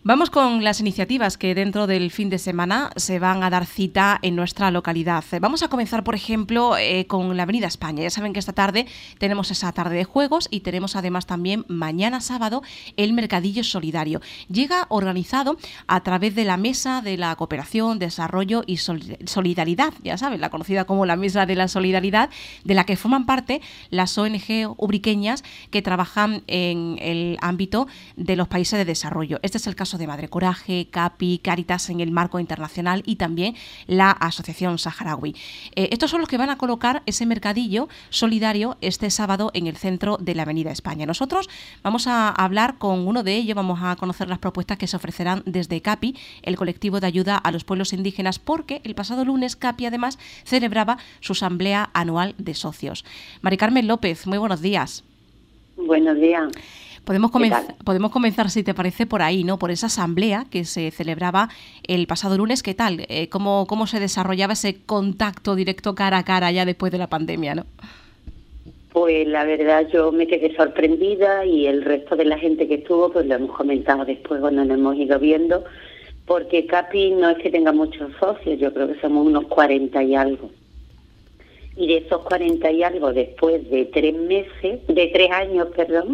Vamos con las iniciativas que dentro del fin de semana se van a dar cita en nuestra localidad. Vamos a comenzar, por ejemplo, con la Avenida España. Ya saben que esta tarde tenemos esa tarde de juegos y tenemos además también mañana sábado el Mercadillo Solidario. Llega organizado a través de la Mesa de la Cooperación, Desarrollo y Solidaridad, ya saben, la conocida como la Mesa de la Solidaridad, de la que forman parte las ONG ubriqueñas que trabajan en el ámbito de los países de desarrollo. Este es el caso de Madre Coraje, CAPI, Cáritas en el marco internacional y también la Asociación Saharaui. Estos son los que van a colocar ese mercadillo solidario este sábado en el centro de la Avenida España. Nosotros vamos a hablar con uno de ellos, vamos a conocer las propuestas que se ofrecerán desde CAPI, el colectivo de ayuda a los pueblos indígenas, porque el pasado lunes CAPI además celebraba su asamblea anual de socios. Mari Carmen López, muy buenos días. Buenos días. Podemos comenzar, si te parece, por ahí, ¿no? Por esa asamblea que se celebraba el pasado lunes. ¿Qué tal? ¿Cómo se desarrollaba ese contacto directo cara a cara ya después de la pandemia, no? Pues la verdad yo me quedé sorprendida y el resto de la gente que estuvo, pues lo hemos comentado después cuando nos hemos ido viendo, porque CAPI no es que tenga muchos socios, yo creo que somos unos 40 y algo. Y de esos 40 y algo, después de 3 años,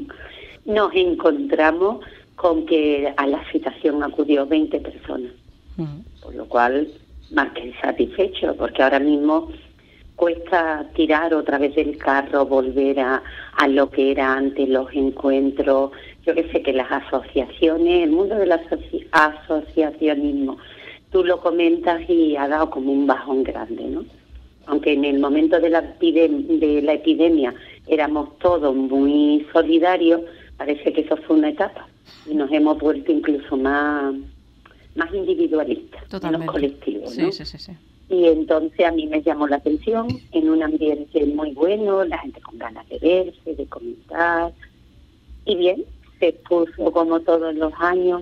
nos encontramos con que a la citación acudió 20 personas, por lo cual más que satisfecho, porque ahora mismo cuesta tirar otra vez del carro, volver a lo que era antes, los encuentros. Yo que sé que las asociaciones, el mundo del asociacionismo, tú lo comentas y ha dado como un bajón grande, ¿no? Aunque en el momento de la epidemia éramos todos muy solidarios, parece que eso fue una etapa y nos hemos vuelto incluso más individualistas, menos colectivos, ¿no? Sí. Y entonces a mí me llamó la atención en un ambiente muy bueno, la gente con ganas de verse, de comentar. Y bien, se puso como todos los años.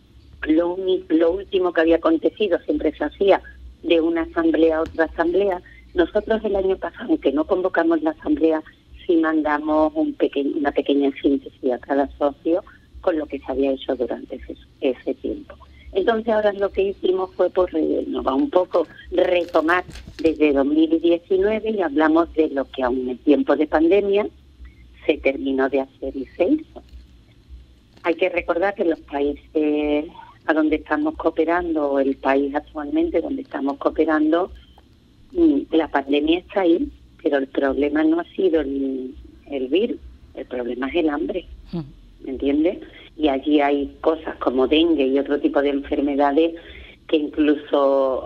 Lo último que había acontecido siempre se hacía de una asamblea a otra asamblea. Nosotros el año pasado, aunque no convocamos la asamblea, sí mandamos una pequeña síntesis a cada socio con lo que se había hecho durante ese tiempo. Entonces ahora lo que hicimos fue renovar un poco, retomar desde 2019 y hablamos de lo que aún en tiempo de pandemia se terminó de hacer y se hizo. Hay que recordar que los países a donde estamos cooperando, o el país actualmente donde estamos cooperando, la pandemia está ahí, pero el problema no ha sido el virus, el problema es el hambre, ¿me entiendes? Y allí hay cosas como dengue y otro tipo de enfermedades que incluso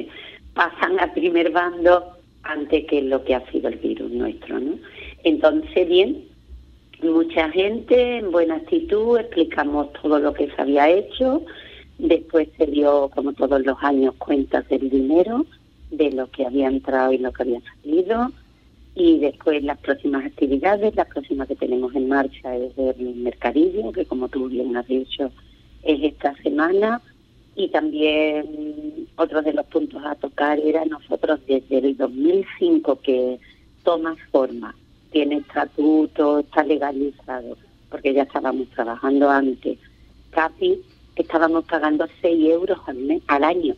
pasan a primer bando antes que lo que ha sido el virus nuestro, ¿no? Entonces, bien, mucha gente en buena actitud, explicamos todo lo que se había hecho, después se dio, como todos los años, cuentas del dinero, de lo que había entrado y lo que había salido, y después las próximas actividades, las próximas que tenemos en marcha es el mercadillo, que como tú bien has dicho es esta semana, y también otro de los puntos a tocar era nosotros desde el 2005 que toma forma, tiene estatuto, está legalizado, porque ya estábamos trabajando antes, CAPI, estábamos pagando 6 euros al año,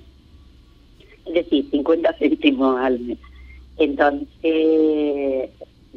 es decir, 50 céntimos al mes. Entonces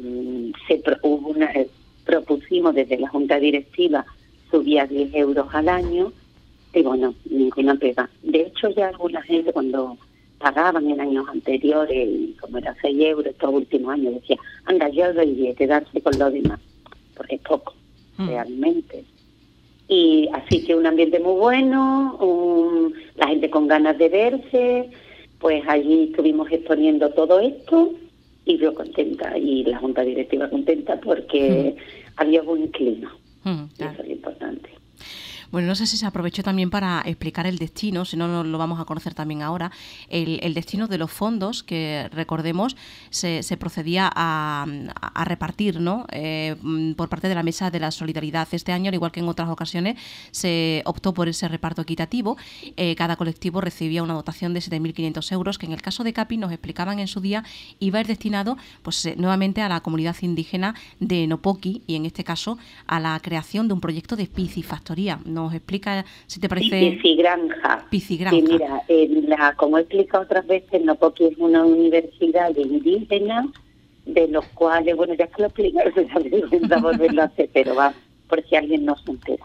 propusimos desde la Junta Directiva subir a 10 euros al año y bueno, ninguna pega. De hecho ya alguna gente cuando pagaban en años anteriores, y como era 6 euros estos últimos años, decía, anda, yo doy 10, quedarse con lo demás, porque es poco, realmente. Y así que un ambiente muy bueno, la gente con ganas de verse. Pues allí estuvimos exponiendo todo esto y yo contenta y la Junta Directiva contenta porque había buen clima. Claro. Eso es lo importante. Bueno, no sé si se aprovechó también para explicar el destino, si no lo vamos a conocer también ahora, el destino de los fondos que, recordemos, se procedía a repartir, ¿no? Por parte de la Mesa de la Solidaridad. Este año, al igual que en otras ocasiones, se optó por ese reparto equitativo. Cada colectivo recibía una dotación de 7.500 euros, que en el caso de CAPI nos explicaban en su día, iba a ir destinado pues nuevamente a la comunidad indígena de Nopoqui y en este caso a la creación de un proyecto de piscifactoría. No nos explica, si te Sí, parece... Piscigranja. Piscigranja. Sí, mira, como he explicado otras veces, Nopoqui es una universidad indígena, de los cuales, bueno, ya que lo explico, se da vergüenza volverlo a hacer, pero va, por si alguien no se entera.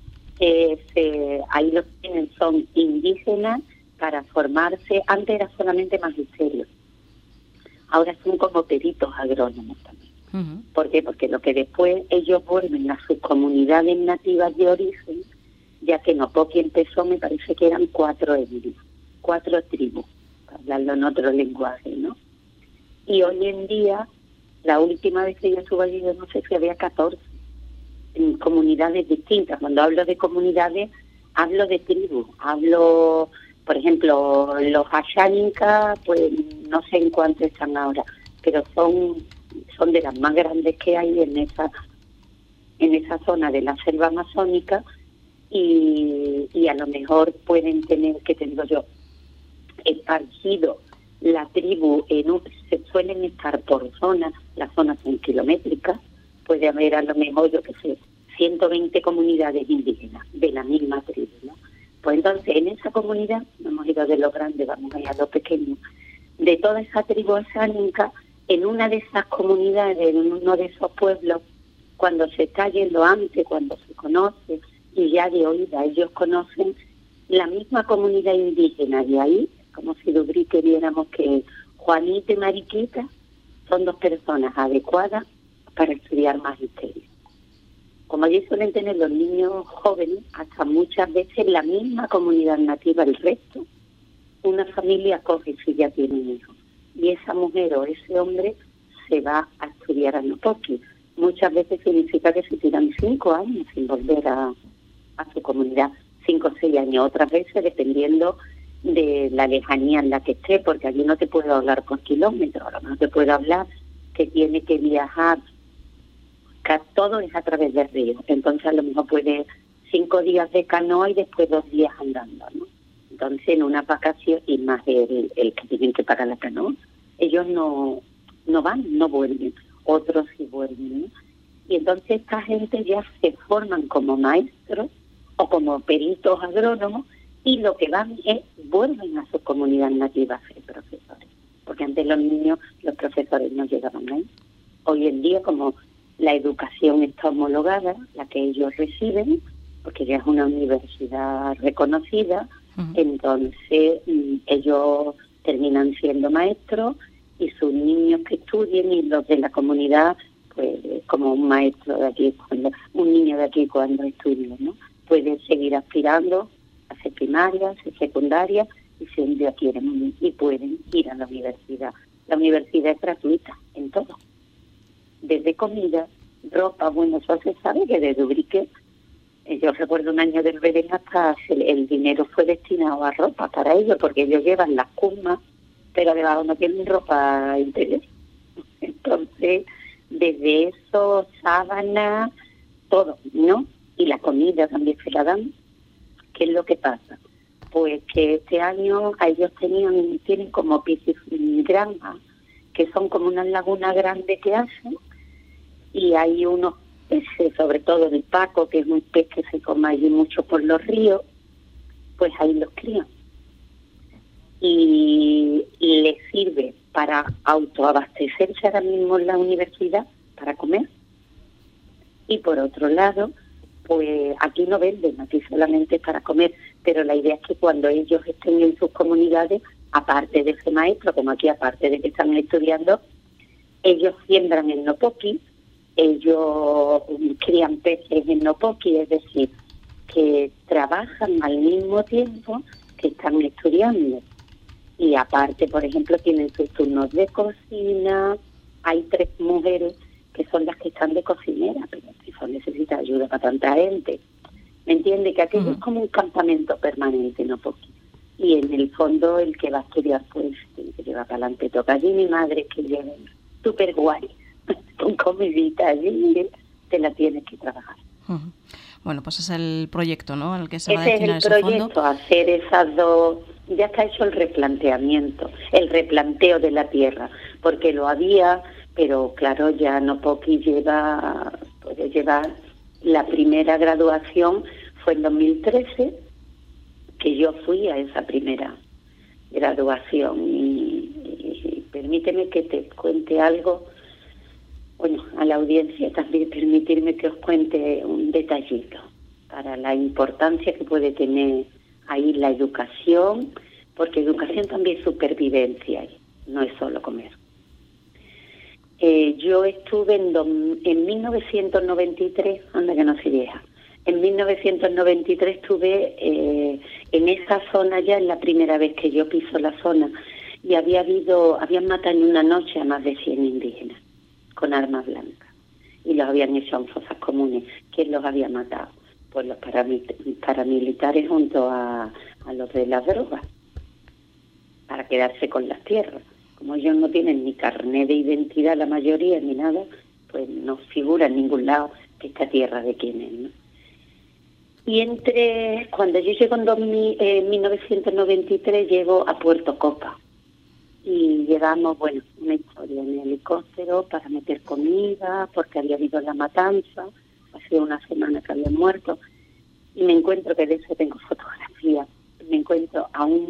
Ahí los tienen, son indígenas para formarse. Antes era solamente magisterio, ahora son como peritos agrónomos también. Uh-huh. ¿Por qué? Porque lo que después ellos vuelven a sus comunidades nativas de origen, ya que Nopoqui empezó, me parece que eran 4 etnias, 4 tribus, para hablarlo en otro lenguaje, ¿no? Y hoy en día, la última vez que yo estuve allí, yo no sé si había 14 en comunidades distintas. Cuando hablo de comunidades, hablo de tribus, hablo, por ejemplo, los Ashánicas, pues no sé en cuánto están ahora, pero son de las más grandes que hay en esa zona de la selva amazónica, y a lo mejor pueden tener, que te digo yo, esparcido la tribu se suelen estar por zonas, las zonas son kilométricas, puede haber a lo mejor, yo qué sé, 120 comunidades indígenas de la misma tribu, ¿no? Pues entonces en esa comunidad, no hemos ido de lo grande, vamos a ir a lo pequeño, de toda esa tribu asánica, en una de esas comunidades, en uno de esos pueblos, cuando se está yendo antes, cuando se conoce, y ya de oída ellos conocen la misma comunidad indígena de ahí, como si Dubrique viéramos que Juanita y Mariquita son 2 personas adecuadas para estudiar magisterio. Como allí suelen tener los niños jóvenes, hasta muchas veces la misma comunidad nativa, el resto, una familia coge si ya tienen hijos. Y esa mujer o ese hombre se va a estudiar a Nopoqui. Muchas veces significa que se tiran 5 años sin volver a su comunidad, 5 o 6 años. Otras veces, dependiendo de la lejanía en la que esté, porque allí no te puedo hablar por kilómetros, ahora no te puedo hablar que tiene que viajar, todo es a través del río, entonces a lo mejor puede 5 días de canoa y después 2 días andando, ¿no? Entonces en una vacación, y más el que tienen que pagar la canoa, ellos no van, no vuelven, otros sí vuelven, ¿no? Y entonces esta gente ya se forman como maestros o como peritos agrónomos, y lo que van vuelven a su comunidad nativa a ser profesores, porque antes los profesores no llegaban ahí. Hoy en día, como la educación está homologada, la que ellos reciben, porque ya es una universidad reconocida, uh-huh. Entonces ellos terminan siendo maestros, y sus niños que estudien y los de la comunidad, pues como un maestro de aquí, un niño de aquí cuando estudie, ¿no? Pueden seguir aspirando a hacer primaria, hacer secundaria, y si un día quieren y pueden ir a la universidad. La universidad es gratuita en todo, desde comida, ropa. Bueno, eso se sabe que desde Ubrique, yo recuerdo un año del Belén, hasta el dinero fue destinado a ropa para ellos, porque ellos llevan las cumas, pero debajo no tienen ropa interior. Entonces, desde eso, sábanas, todo, ¿no? Y la comida también se la dan. ¿Qué es lo que pasa? Pues que este año ellos tienen como piscigranja, que son como unas lagunas grandes que hacen, y hay unos peces, sobre todo el paco, que es un pez que se come allí mucho por los ríos, pues ahí los crían. Y les sirve para autoabastecerse ahora mismo en la universidad, para comer. Y por otro lado, pues aquí no venden, aquí solamente es para comer, pero la idea es que cuando ellos estén en sus comunidades, aparte de ese maestro, como aquí aparte de que están estudiando, ellos siembran en Nopoqui, ellos crían peces en Nopoqui, es decir, que trabajan al mismo tiempo que están estudiando. Y aparte, por ejemplo, tienen sus turnos de cocina. Hay 3 mujeres que son las que están de cocinera, pero eso necesita ayuda para tanta gente. ¿Me entiende? Que aquello es como un campamento permanente, no poquito. Y en el fondo el que va a estudiar, pues, tiene que llevar para adelante. Toca allí mi madre, que lleve súper guay, con comidita allí, te la tienes que trabajar. Uh-huh. Bueno, pues es el proyecto, ¿no?, al que se va a Ese destinar es el proyecto, hacer esas dos. Ya está hecho el replanteamiento, el replanteo de la tierra, porque lo había, pero claro, ya Nopoqui puede llevar la primera graduación, fue en 2013 que yo fui a esa primera graduación y permíteme que te cuente algo, bueno, a la audiencia también permitirme que os cuente un detallito para la importancia que puede tener ahí la educación, porque educación también es supervivencia, no es solo comer. Yo estuve en 1993, anda que no soy vieja, en 1993 estuve en esa zona ya, es la primera vez que yo piso la zona, y habían matado en una noche a más de 100 indígenas con armas blancas, y los habían hecho en fosas comunes. ¿Quién los había matado? Pues los paramilitares junto a los de las drogas, para quedarse con las tierras. Como ellos no tienen ni carnet de identidad la mayoría ni nada, pues no figura en ningún lado que esta tierra de quién es, ¿no? Y cuando yo llego en 1993, llego a Puerto Copa y llevamos, una historia en helicóptero para meter comida, porque había habido la matanza, hace una semana que habían muerto, y me encuentro, que de eso tengo fotografía, me encuentro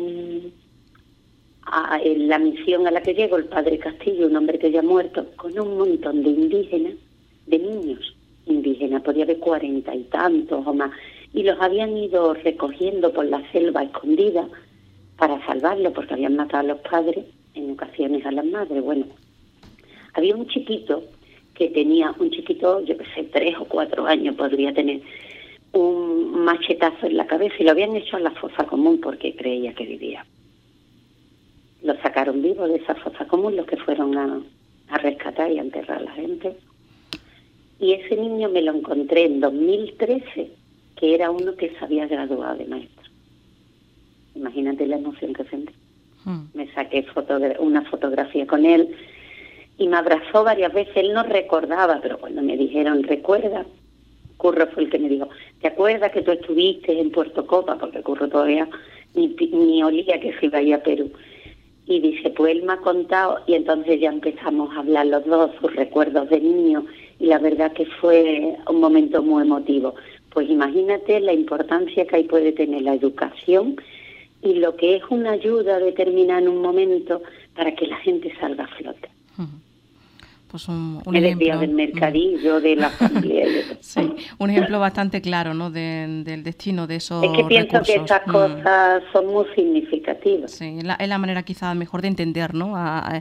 en la misión a la que llego, el padre Castillo, un hombre que ya ha muerto, con un montón de indígenas, de niños indígenas, podía haber 40 y tantos o más, y los habían ido recogiendo por la selva escondida para salvarlos, porque habían matado a los padres, en ocasiones a las madres. Bueno, había un chiquito, yo que sé, 3 o 4 años podría tener, un machetazo en la cabeza, y lo habían hecho a la fosa común porque creía que vivía. Lo sacaron vivo de esa fosa común, los que fueron a rescatar y a enterrar a la gente. Y ese niño me lo encontré en 2013, que era uno que se había graduado de maestro. Imagínate la emoción que sentí. Me saqué una fotografía con él y me abrazó varias veces. Él no recordaba, pero cuando me dijeron, ¿recuerda? Curro fue el que me dijo, ¿te acuerdas que tú estuviste en Puerto Copa? Porque Curro todavía ni olía que se iba a ir a Perú. Y dice, pues él me ha contado, y entonces ya empezamos a hablar los dos, sus recuerdos de niño, y la verdad que fue un momento muy emotivo. Pues imagínate la importancia que ahí puede tener la educación y lo que es una ayuda determinada en un momento para que la gente salga a flote. Pues un me ejemplo desvío del mercadillo, de la asamblea y de todo. Sí, un ejemplo bastante claro, ¿no? Del destino de esos recursos. Es que pienso recursos. Que estas cosas son muy significativas. Sí, es la manera quizá mejor de entender, ¿no?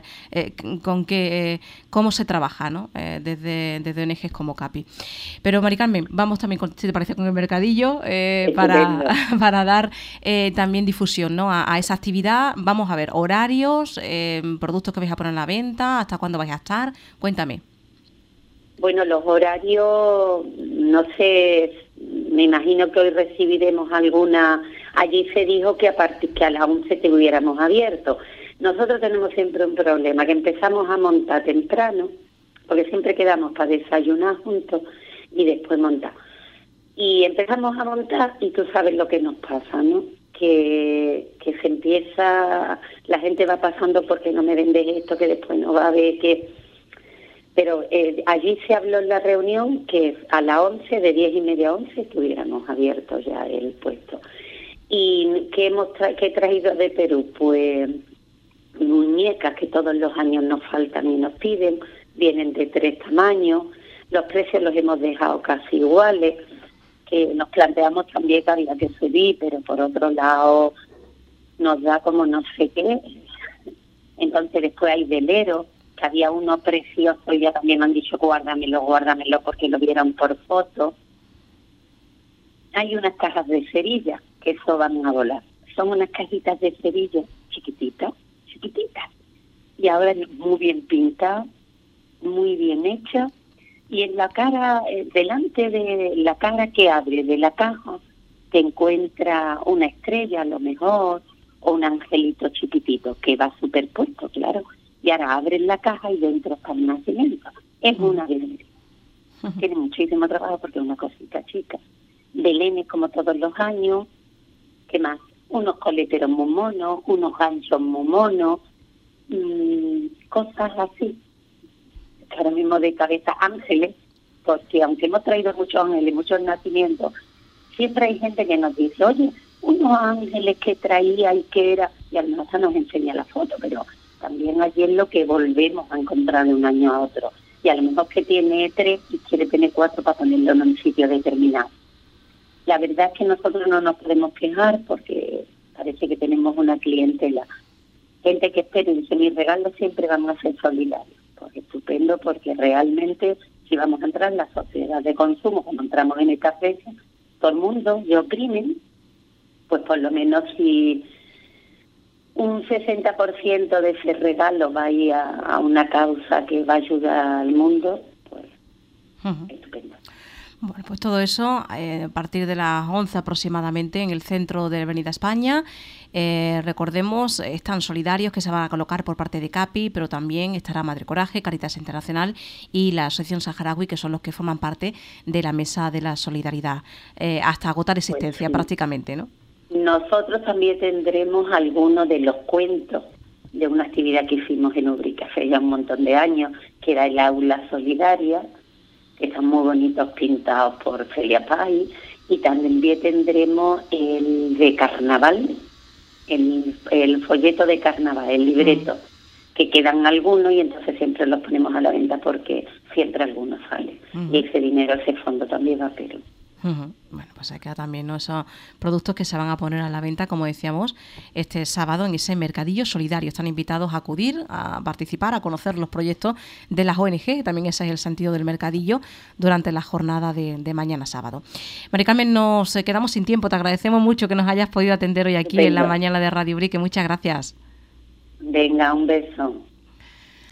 Cómo se trabaja, ¿no? Desde ONGs como CAPI. Pero Mari Carmen, vamos también, si te parece, con el mercadillo para dar también difusión, ¿no? A esa actividad. Vamos a ver horarios, productos que vais a poner a la venta, hasta cuándo vais a estar. Cuéntame. Bueno, los horarios, no sé, me imagino que hoy recibiremos alguna. Allí se dijo que a las 11 estuviéramos abiertos. Nosotros tenemos siempre un problema, que empezamos a montar temprano, porque siempre quedamos para desayunar juntos y después montar. Y empezamos a montar y tú sabes lo que nos pasa, ¿no? Que se empieza, la gente va pasando porque no me vendes esto, que después no va a ver que... Pero allí se habló en la reunión que a las 11, de 10:30 a 11, estuviéramos abiertos ya el puesto. ¿Y qué he traído de Perú? Pues muñecas que todos los años nos faltan y nos piden, vienen de 3 tamaños, los precios los hemos dejado casi iguales, que nos planteamos también que había que subir, pero por otro lado nos da como no sé qué. Entonces después hay veleros, que había uno precioso y ya también me han dicho guárdamelo porque lo vieron por foto. Hay unas cajas de cerillas que eso van a volar. Son unas cajitas de cerillas chiquititas. Y ahora muy bien pintadas, muy bien hechas. Y en la cara, delante de la cara que abre de la caja, te encuentra una estrella a lo mejor, o un angelito chiquitito, que va superpuesto, claro. Y ahora abren la caja y dentro está el nacimiento. Es una belleza. Tiene muchísimo trabajo porque es una cosita chica. Belenes como todos los años. ¿Qué más? Unos coleteros muy monos, unos ganchos muy monos, cosas así. Ahora mismo de cabeza ángeles, porque aunque hemos traído muchos ángeles, muchos nacimientos, siempre hay gente que nos dice, oye, unos ángeles que traía y que era, y a lo mejor nos enseña la foto, pero también allí es lo que volvemos a encontrar de un año a otro. Y a lo mejor que tiene 3 y quiere tener 4 para ponerlo en un sitio determinado. La verdad es que nosotros no nos podemos quejar porque parece que tenemos una clientela. Gente que espera y dice, mis regalos siempre van a ser solidarios. Pues estupendo, porque realmente si vamos a entrar en la sociedad de consumo, como entramos en esta fecha, todo el mundo y oprimen, pues por lo menos si un 60% de ese regalo va a ir a una causa que va a ayudar al mundo, pues estupendo. Bueno, pues todo eso a partir de las 11 aproximadamente en el centro de Avenida España. Recordemos, están solidarios que se van a colocar por parte de CAPI, pero también estará Madre Coraje, Cáritas Internacional y la Asociación Saharaui, que son los que forman parte de la Mesa de la Solidaridad, hasta agotar existencia, Pues sí, prácticamente, ¿no? Nosotros también tendremos algunos de los cuentos de una actividad que hicimos en Ubrique hace ya un montón de años, que era el aula solidaria, que están muy bonitos pintados por Celia Pay, y también tendremos el de carnaval, el folleto de carnaval, el libreto, que quedan algunos y entonces siempre los ponemos a la venta porque siempre algunos salen. Y ese dinero, ese fondo también va a Perú. Bueno, pues hay que también, ¿no?, esos productos que se van a poner a la venta, como decíamos, este sábado en ese mercadillo solidario. Están invitados a acudir, a participar, a conocer los proyectos de las ONG, que también ese es el sentido del mercadillo, durante la jornada de mañana sábado. Mari Carmen, nos quedamos sin tiempo. Te agradecemos mucho que nos hayas podido atender hoy aquí en la mañana de Radio Ubrique. Muchas gracias. Venga, un beso.